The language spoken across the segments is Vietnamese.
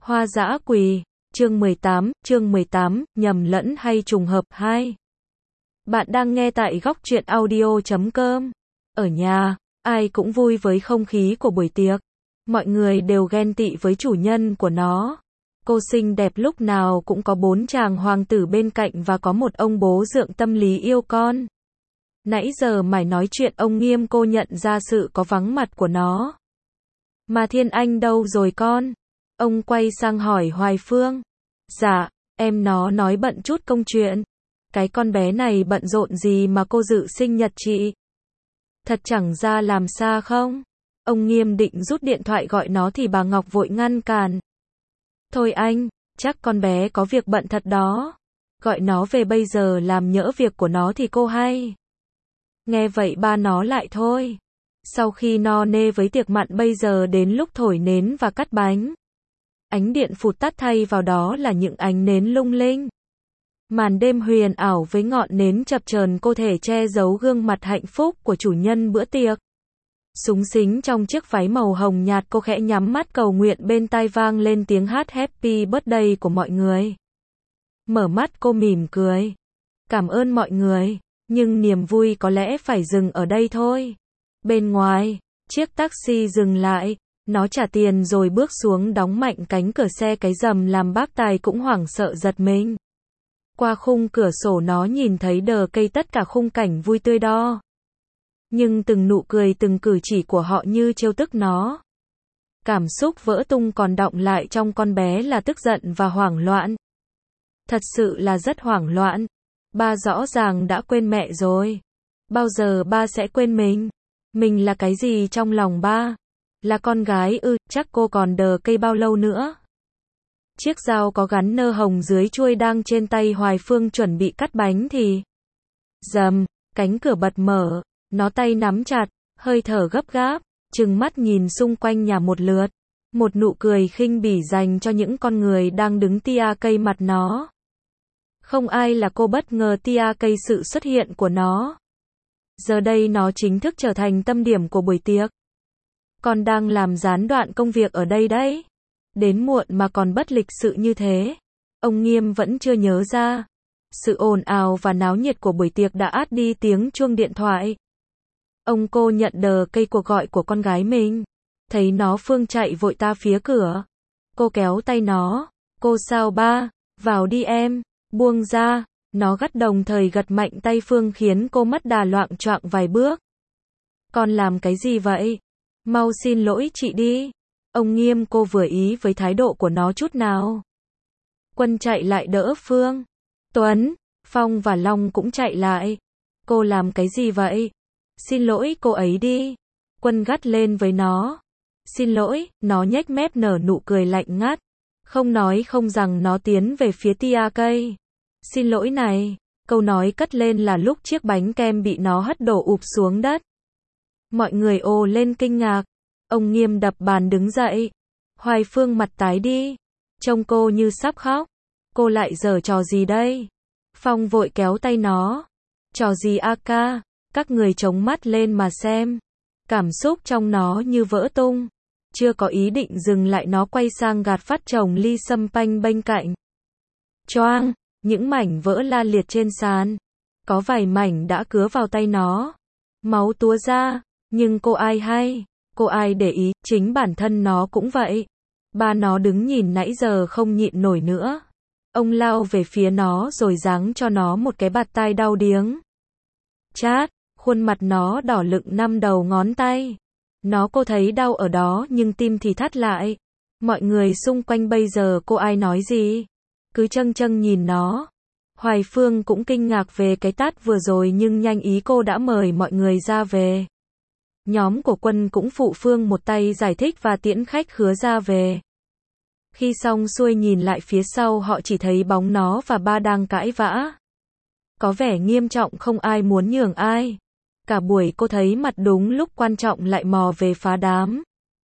Hoa dã quỳ, chương 18, nhầm lẫn hay trùng hợp 2. Bạn đang nghe tại góc truyện audio.com. Ở nhà, ai cũng vui với không khí của buổi tiệc. Mọi người đều ghen tị với chủ nhân của nó. Cô xinh đẹp lúc nào cũng có 4 chàng hoàng tử bên cạnh và có một ông bố dượng tâm lý yêu con. Nãy giờ mải nói chuyện ông Nghiêm cô nhận ra sự có vắng mặt của nó. Mà Thiên Anh đâu rồi con? Ông quay sang hỏi Hoài Phương. Dạ, em nó nói bận chút công chuyện. Cái con bé này bận rộn gì mà cô dự sinh nhật chị? Thật chẳng ra làm xa không? Ông Nghiêm định rút điện thoại gọi nó thì bà Ngọc vội ngăn cản. Thôi anh, chắc con bé có việc bận thật đó. Gọi nó về bây giờ làm nhỡ việc của nó thì cô hay. Nghe vậy ba nó lại thôi. Sau khi no nê với tiệc mặn bây giờ đến lúc thổi nến và cắt bánh. Ánh điện phụt tắt thay vào đó là những ánh nến lung linh. Màn đêm huyền ảo với ngọn nến chập chờn cô thể che giấu gương mặt hạnh phúc của chủ nhân bữa tiệc. Súng xính trong chiếc váy màu hồng nhạt cô khẽ nhắm mắt cầu nguyện bên tai vang lên tiếng hát Happy Birthday của mọi người. Mở mắt cô mỉm cười. Cảm ơn mọi người, nhưng niềm vui có lẽ phải dừng ở đây thôi. Bên ngoài, chiếc taxi dừng lại, nó trả tiền rồi bước xuống đóng mạnh cánh cửa xe cái rầm làm bác tài cũng hoảng sợ giật mình. Qua khung cửa sổ nó nhìn thấy đờ cây tất cả khung cảnh vui tươi đo. Nhưng từng nụ cười từng cử chỉ của họ như trêu tức nó. Cảm xúc vỡ tung còn đọng lại trong con bé là tức giận và hoảng loạn. Thật sự là rất hoảng loạn. Ba rõ ràng đã quên mẹ rồi. Bao giờ ba sẽ quên mình? Mình là cái gì trong lòng ba? Là con gái ư, chắc cô còn đờ cây bao lâu nữa? Chiếc dao có gắn nơ hồng dưới chuôi đang trên tay Hoài Phương chuẩn bị cắt bánh thì rầm, cánh cửa bật mở, nó tay nắm chặt, hơi thở gấp gáp, trừng mắt nhìn xung quanh nhà một lượt. Một nụ cười khinh bỉ dành cho những con người đang đứng tia cây mặt nó. Không ai là cô bất ngờ tia cây sự xuất hiện của nó. Giờ đây nó chính thức trở thành tâm điểm của buổi tiệc. Con đang làm gián đoạn công việc ở đây đấy. Đến muộn mà còn bất lịch sự như thế. Ông Nghiêm vẫn chưa nhớ ra. Sự ồn ào và náo nhiệt của buổi tiệc đã át đi tiếng chuông điện thoại. Ông cô nhận đờ cây cuộc gọi của con gái mình. Thấy nó Phương chạy vội ta phía cửa. Cô kéo tay nó. Cô sao ba? Vào đi em. Buông ra. Nó gắt đồng thời gật mạnh tay Phương khiến cô mất đà loạng choạng vài bước. Con làm cái gì vậy? Mau xin lỗi chị đi. Ông Nghiêm cô vừa ý với thái độ của nó chút nào. Quân chạy lại đỡ Phương. Tuấn, Phong và Long cũng chạy lại. Cô làm cái gì vậy? Xin lỗi cô ấy đi. Quân gắt lên với nó. Xin lỗi, nó nhếch mép nở nụ cười lạnh ngắt. Không nói không rằng nó tiến về phía tia cây. Xin lỗi này. Câu nói cất lên là lúc chiếc bánh kem bị nó hất đổ ụp xuống đất. Mọi người ồ lên kinh ngạc. Ông Nghiêm đập bàn đứng dậy. Hoài Phương mặt tái đi. Trông cô như sắp khóc. Cô lại giở trò gì đây? Phong vội kéo tay nó. Trò gì a ca? Các người chống mắt lên mà xem. Cảm xúc trong nó như vỡ tung. Chưa có ý định dừng lại nó quay sang gạt phát chồng ly sâm panh bên cạnh. Choang, những mảnh vỡ la liệt trên sàn. Có vài mảnh đã cứa vào tay nó. Máu túa ra, nhưng cô ai hay? Cô ai để ý, chính bản thân nó cũng vậy. Ba nó đứng nhìn nãy giờ không nhịn nổi nữa. Ông lao về phía nó rồi giáng cho nó một cái bạt tai đau điếng. Chát, khuôn mặt nó đỏ lựng 5 đầu ngón tay. Nó cô thấy đau ở đó nhưng tim thì thắt lại. Mọi người xung quanh bây giờ cô ai nói gì? Cứ châng châng nhìn nó. Hoài Phương cũng kinh ngạc về cái tát vừa rồi nhưng nhanh ý cô đã mời mọi người ra về. Nhóm của Quân cũng phụ Phương một tay giải thích và tiễn khách khứa ra về. Khi xong xuôi nhìn lại phía sau họ chỉ thấy bóng nó và ba đang cãi vã. Có vẻ nghiêm trọng không ai muốn nhường ai. Cả buổi cô thấy mặt đúng lúc quan trọng lại mò về phá đám.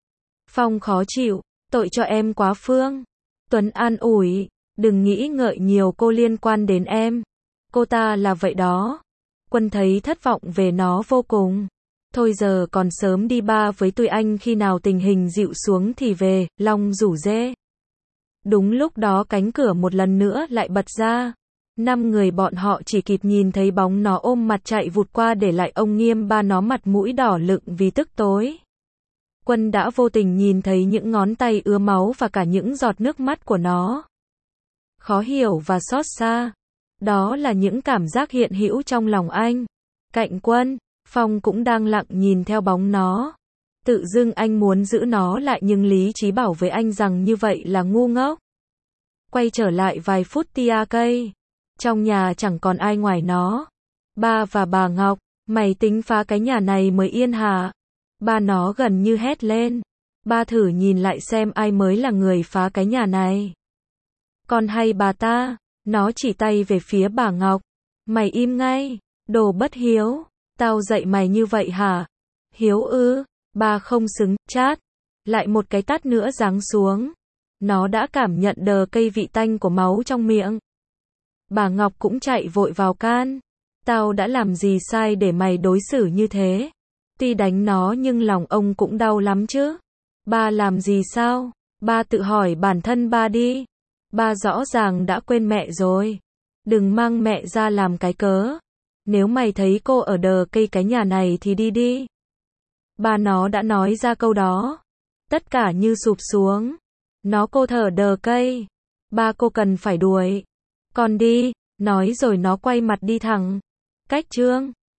Phong khó chịu, tội cho em quá Phương. Tuấn an ủi, đừng nghĩ ngợi nhiều cô liên quan đến em. Cô ta là vậy đó. Quân thấy thất vọng về nó vô cùng. Thôi giờ còn sớm đi ba với tụi anh khi nào tình hình dịu xuống thì về, Long rủ rê. Đúng lúc đó cánh cửa một lần nữa lại bật ra. 5 người bọn họ chỉ kịp nhìn thấy bóng nó ôm mặt chạy vụt qua để lại ông Nghiêm ba nó mặt mũi đỏ lựng vì tức tối. Quân đã vô tình nhìn thấy những ngón tay ứa máu và cả những giọt nước mắt của nó. Khó hiểu và xót xa. Đó là những cảm giác hiện hữu trong lòng anh. Cạnh Quân, Phong cũng đang lặng nhìn theo bóng nó. Tự dưng anh muốn giữ nó lại nhưng lý trí bảo với anh rằng như vậy là ngu ngốc. Quay trở lại vài phút tia cây. Trong nhà chẳng còn ai ngoài nó. Ba và bà Ngọc, mày tính phá cái nhà này mới yên hả? Ba nó gần như hét lên. Ba thử nhìn lại xem ai mới là người phá cái nhà này. Con hay bà ta? Nó chỉ tay về phía bà Ngọc. Mày im ngay, đồ bất hiếu. Tao dạy mày như vậy hả? Hiếu ư? Ba không xứng, chát. Lại một cái tát nữa giáng xuống. Nó đã cảm nhận đờ cây vị tanh của máu trong miệng. Bà Ngọc cũng chạy vội vào can. Tao đã làm gì sai để mày đối xử như thế? Tuy đánh nó nhưng lòng ông cũng đau lắm chứ. Ba làm gì sao? Ba tự hỏi bản thân ba đi. Ba rõ ràng đã quên mẹ rồi. Đừng mang mẹ ra làm cái cớ. Nếu mày thấy cô ở đờ cây cái nhà này thì đi đi. Ba nó đã nói ra câu đó. Tất cả như sụp xuống. Nó cô thở đờ cây. Ba cô cần phải đuổi. Con đi, nói rồi nó quay mặt đi thẳng. Cách Trương.